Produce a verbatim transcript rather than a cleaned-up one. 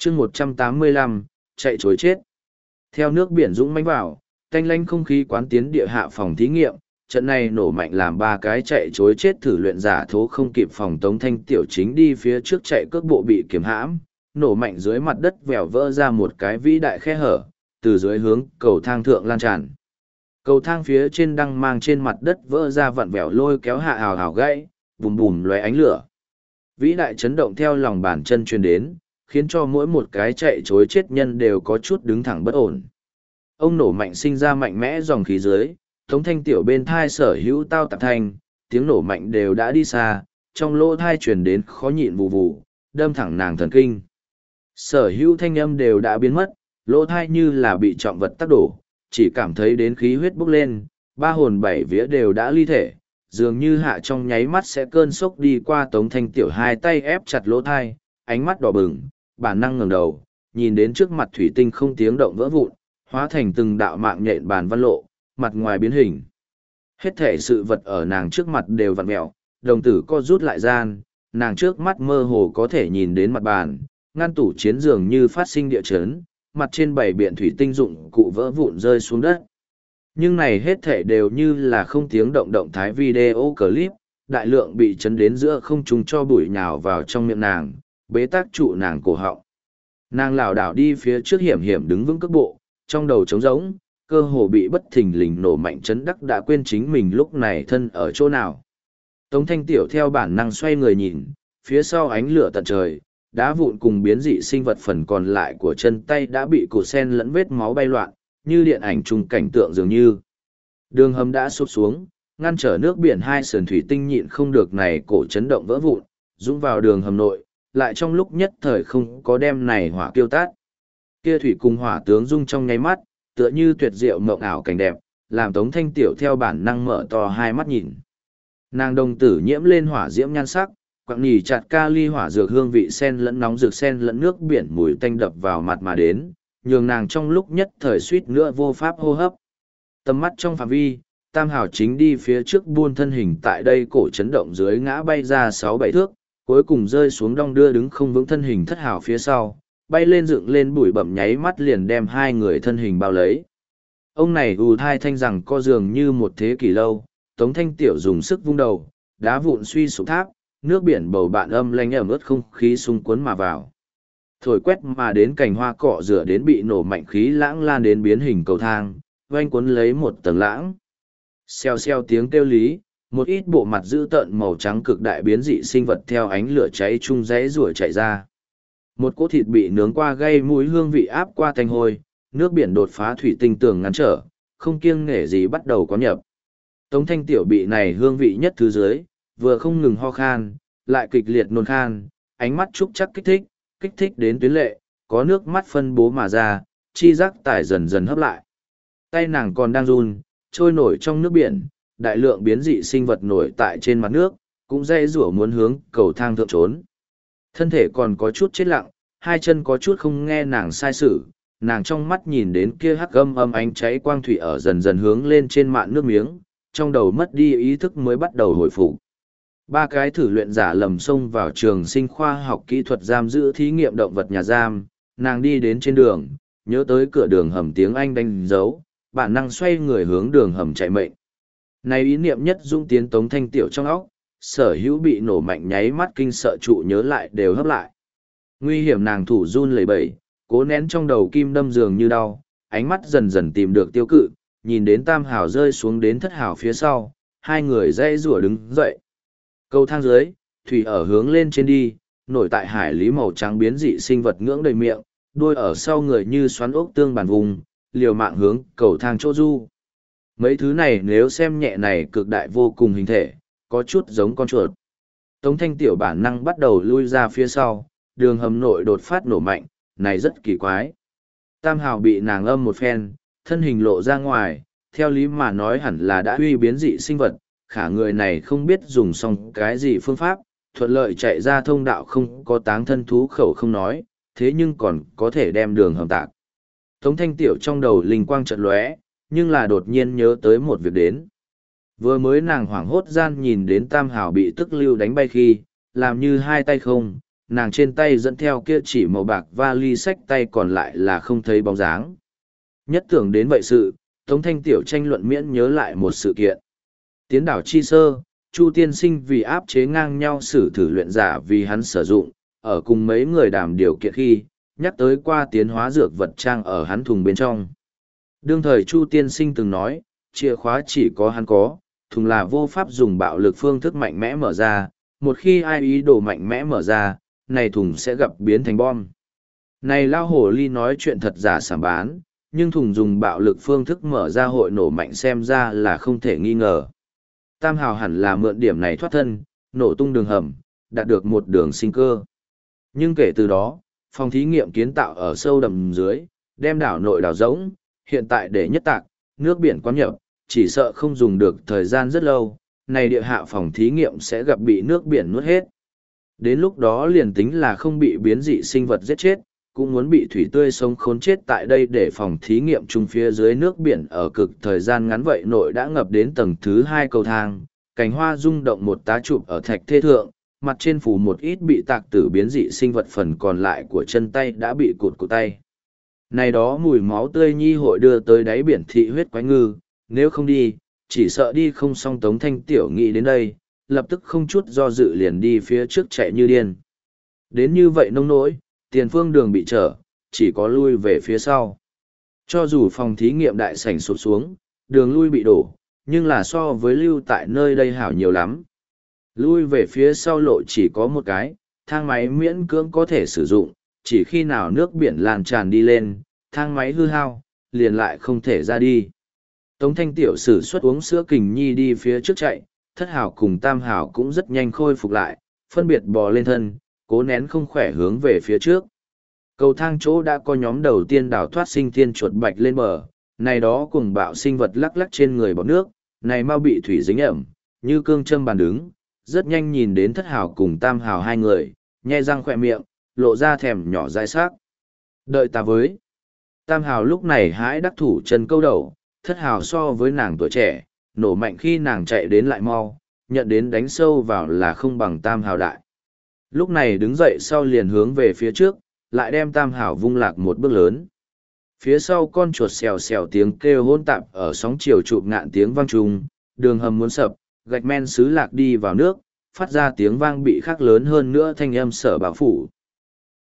chương một trăm tám mươi lăm, chạy chối chết. Theo nước biển dũng mãnh vào, tanh lanh không khí quán tiến địa hạ phòng thí nghiệm, trận này nổ mạnh làm ba cái chạy chối chết thử luyện giả thố không kịp phòng Tống Thanh Tiểu chính đi phía trước chạy cước bộ bị kiếm hãm, nổ mạnh dưới mặt đất vèo vỡ ra một cái vĩ đại khe hở, từ dưới hướng cầu thang thượng lan tràn. Cầu thang phía trên đang mang trên mặt đất vỡ ra vặn vẹo lôi kéo hạ hào hào gãy, bùm bùm lóe ánh lửa. Vĩ đại chấn động theo lòng bàn chân truyền đến, khiến cho mỗi một cái chạy chối chết nhân đều có chút đứng thẳng bất ổn. Ông nổ mạnh sinh ra mạnh mẽ dòng khí dưới, Tống Thanh Tiểu bên thai sở hữu tao tạp thanh, tiếng nổ mạnh đều đã đi xa, trong lỗ thai truyền đến khó nhịn vù vù, đâm thẳng nàng thần kinh. Sở hữu thanh âm đều đã biến mất, lỗ thai như là bị trọng vật tác đổ, chỉ cảm thấy đến khí huyết bốc lên, ba hồn bảy vía đều đã ly thể, dường như hạ trong nháy mắt sẽ cơn sốc đi qua Tống Thanh Tiểu hai tay ép chặt lỗ thai, ánh mắt đỏ bừng, bản năng ngẩng đầu, nhìn đến trước mặt thủy tinh không tiếng động vỡ vụn, hóa thành từng đạo mạng nhện bàn văn lộ, mặt ngoài biến hình. Hết thể sự vật ở nàng trước mặt đều vặn mẹo, đồng tử co rút lại gian, nàng trước mắt mơ hồ có thể nhìn đến mặt bàn, ngăn tủ chiến dường như phát sinh địa chấn, mặt trên bảy biện thủy tinh dụng cụ vỡ vụn rơi xuống đất. Nhưng này hết thể đều như là không tiếng động động thái video clip, đại lượng bị chấn đến giữa không trung cho bụi nhào vào trong miệng nàng, bế tắc trụ nàng cổ họng. Nàng lảo đảo đi phía trước hiểm hiểm đứng vững cước bộ, trong đầu trống rỗng, cơ hồ bị bất thình lình nổ mạnh chấn đắc đã quên chính mình lúc này thân ở chỗ nào. Tống Thanh Tiểu theo bản năng xoay người nhìn, phía sau ánh lửa tận trời, đá vụn cùng biến dị sinh vật phần còn lại của chân tay đã bị cột sen lẫn vết máu bay loạn, như điện ảnh trùng cảnh tượng dường như. Đường hầm đã sụp xuống, ngăn trở nước biển hai sườn thủy tinh nhịn không được này cổ chấn động vỡ vụn, dũng vào đường hầm nội, lại trong lúc nhất thời không có đem này hỏa tiêu tát. Kia thủy cùng hỏa tướng dung trong nháy mắt, tựa như tuyệt diệu mộng ảo cảnh đẹp, làm Tống Thanh Tiểu theo bản năng mở to hai mắt nhìn. Nàng đồng tử nhiễm lên hỏa diễm nhan sắc, quặng nhì chặt kali hỏa dược hương vị sen lẫn nóng dược sen lẫn nước biển mùi tanh đập vào mặt mà đến, nhường nàng trong lúc nhất thời suýt nữa vô pháp hô hấp. Tầm mắt trong phạm vi, Tam Hảo chính đi phía trước buôn thân hình tại đây cổ chấn động dưới ngã bay ra sáu bảy thước, cuối cùng rơi xuống đong đưa đứng không vững thân hình Thất Hảo phía sau, bay lên dựng lên bụi bẩm nháy mắt liền đem hai người thân hình bao lấy. Ông này ù thai thanh rằng co dường như một thế kỷ lâu, Tống Thanh Tiểu dùng sức vung đầu, đá vụn suy sụp tháp, nước biển bầu bạn âm lanh ẩm ướt không khí xung cuốn mà vào. Thổi quét mà đến cành hoa cọ rửa đến bị nổ mạnh khí lãng lan đến biến hình cầu thang, oanh cuốn lấy một tầng lãng. Xeo xeo tiếng kêu lý, một ít bộ mặt dữ tợn màu trắng cực đại biến dị sinh vật theo ánh lửa cháy chung rẽ rủa chạy ra. Một cỗ thịt bị nướng qua gây mũi hương vị áp qua thanh hôi, nước biển đột phá thủy tinh tường ngăn trở, không kiêng nể gì bắt đầu có nhập. Tống Thanh Tiểu bị này hương vị nhất thứ dưới, vừa không ngừng ho khan, lại kịch liệt nôn khan, ánh mắt trúc chắc kích thích, kích thích đến tuyến lệ, có nước mắt phân bố mà ra, chi giác tải dần dần hấp lại. Tay nàng còn đang run, trôi nổi trong nước biển, đại lượng biến dị sinh vật nổi tại trên mặt nước, cũng dây rủa muốn hướng cầu thang thượng trốn. Thân thể còn có chút chết lặng, hai chân có chút không nghe nàng sai sử, nàng trong mắt nhìn đến kia hắc âm âm ánh cháy quang thủy ở dần dần hướng lên trên mạn nước miếng, trong đầu mất đi ý thức mới bắt đầu hồi phục. Ba cái thử luyện giả lầm xông vào trường sinh khoa học kỹ thuật giam giữ thí nghiệm động vật nhà giam, nàng đi đến trên đường, nhớ tới cửa đường hầm tiếng Anh đánh dấu, bản năng xoay người hướng đường hầm chạy mệnh. Này ý niệm nhất dung tiến Tống Thanh Tiểu trong óc, sở hữu bị nổ mạnh nháy mắt kinh sợ trụ nhớ lại đều hấp lại. Nguy hiểm nàng thủ run lẩy bẩy, cố nén trong đầu kim đâm dường như đau, ánh mắt dần dần tìm được tiêu cự, nhìn đến Tam Hảo rơi xuống đến Thất Hảo phía sau, hai người dây rủa đứng dậy. Cầu thang dưới, thủy ở hướng lên trên đi, nổi tại hải lý màu trắng biến dị sinh vật ngưỡng đầy miệng, đuôi ở sau người như xoắn ốc tương bàn vùng, liều mạng hướng cầu thang chỗ du. Mấy thứ này nếu xem nhẹ này cực đại vô cùng hình thể, có chút giống con chuột. Tống Thanh Tiểu bản năng bắt đầu lui ra phía sau, đường hầm nội đột phát nổ mạnh, này rất kỳ quái. Tam Hào bị nàng âm một phen, thân hình lộ ra ngoài, theo lý mà nói hẳn là đã uy biến dị sinh vật, khả người này không biết dùng xong cái gì phương pháp, thuận lợi chạy ra thông đạo không có táng thân thú khẩu không nói, thế nhưng còn có thể đem đường hầm tạc. Tống Thanh Tiểu trong đầu linh quang chợt lóe, nhưng là đột nhiên nhớ tới một việc đến. Vừa mới nàng hoảng hốt gian nhìn đến Tam Hảo bị tức lưu đánh bay khi, làm như hai tay không, nàng trên tay dẫn theo kia chỉ màu bạc vali sách tay còn lại là không thấy bóng dáng. Nhất tưởng đến vậy sự, Tống Thanh Tiểu tranh luận miễn nhớ lại một sự kiện. Tiến đảo Chi Sơ, Chu tiên sinh vì áp chế ngang nhau xử thử luyện giả vì hắn sử dụng, ở cùng mấy người đàm điều kiện khi, nhắc tới qua tiến hóa dược vật trang ở hắn thùng bên trong. Đương thời Chu tiên sinh từng nói, chìa khóa chỉ có hắn có, thùng là vô pháp dùng bạo lực phương thức mạnh mẽ mở ra, một khi ai ý đồ mạnh mẽ mở ra, này thùng sẽ gặp biến thành bom. Này lao hổ ly nói chuyện thật giả sảm bán, nhưng thùng dùng bạo lực phương thức mở ra hội nổ mạnh xem ra là không thể nghi ngờ. Tam hào hẳn là mượn điểm này thoát thân, nổ tung đường hầm, đạt được một đường sinh cơ. Nhưng kể từ đó, phòng thí nghiệm kiến tạo ở sâu đầm dưới, đem đảo nội đảo rỗng, hiện tại để nhất tạc, nước biển quán nhập, chỉ sợ không dùng được thời gian rất lâu, này địa hạ phòng thí nghiệm sẽ gặp bị nước biển nuốt hết. Đến lúc đó liền tính là không bị biến dị sinh vật giết chết, cũng muốn bị thủy tươi sống khốn chết tại đây để phòng thí nghiệm chung phía dưới nước biển ở cực thời gian ngắn vậy nội đã ngập đến tầng thứ hai cầu thang, cành hoa rung động một tá chụp ở thạch thê thượng, mặt trên phủ một ít bị tạc tử biến dị sinh vật phần còn lại của chân tay đã bị cụt cụt tay. Này đó mùi máu tươi nhi hội đưa tới đáy biển thị huyết quái ngư, nếu không đi, chỉ sợ đi không xong. Tống Thanh Tiểu nghĩ đến đây, lập tức không chút do dự liền đi phía trước chạy như điên. Đến như vậy nông nỗi, tiền phương đường bị trở, chỉ có lui về phía sau. Cho dù phòng thí nghiệm đại sảnh sụp xuống, đường lui bị đổ, nhưng là so với lưu tại nơi đây hảo nhiều lắm. Lui về phía sau lộ chỉ có một cái, thang máy miễn cưỡng có thể sử dụng, chỉ khi nào nước biển lan tràn đi lên, thang máy hư hao, liền lại không thể ra đi. Tống Thanh Tiểu sử xuất uống sữa kình nhi đi phía trước chạy, thất hảo cùng tam hảo cũng rất nhanh khôi phục lại, phân biệt bò lên thân, cố nén không khỏe hướng về phía trước. Cầu thang chỗ đã có nhóm đầu tiên đào thoát sinh thiên chuột bạch lên bờ, này đó cùng bạo sinh vật lắc lắc trên người bọt nước, này mau bị thủy dính ẩm, như cương châm bàn đứng, rất nhanh nhìn đến thất hảo cùng tam hảo hai người, nhe răng khỏe miệng, lộ ra thèm nhỏ dai sắc. Đợi ta với. Tam hảo lúc này hãi đắc thủ chân câu đầu, thất hảo so với nàng tuổi trẻ, nổ mạnh khi nàng chạy đến lại mau, nhận đến đánh sâu vào là không bằng tam hảo đại. Lúc này đứng dậy sau liền hướng về phía trước, lại đem tam hảo vung lạc một bước lớn. Phía sau con chuột xèo xèo tiếng kêu hôn tạp ở sóng chiều chụp ngạn tiếng vang trùng, đường hầm muốn sập, gạch men xứ lạc đi vào nước, phát ra tiếng vang bị khắc lớn hơn nữa thanh âm sở bảo phủ,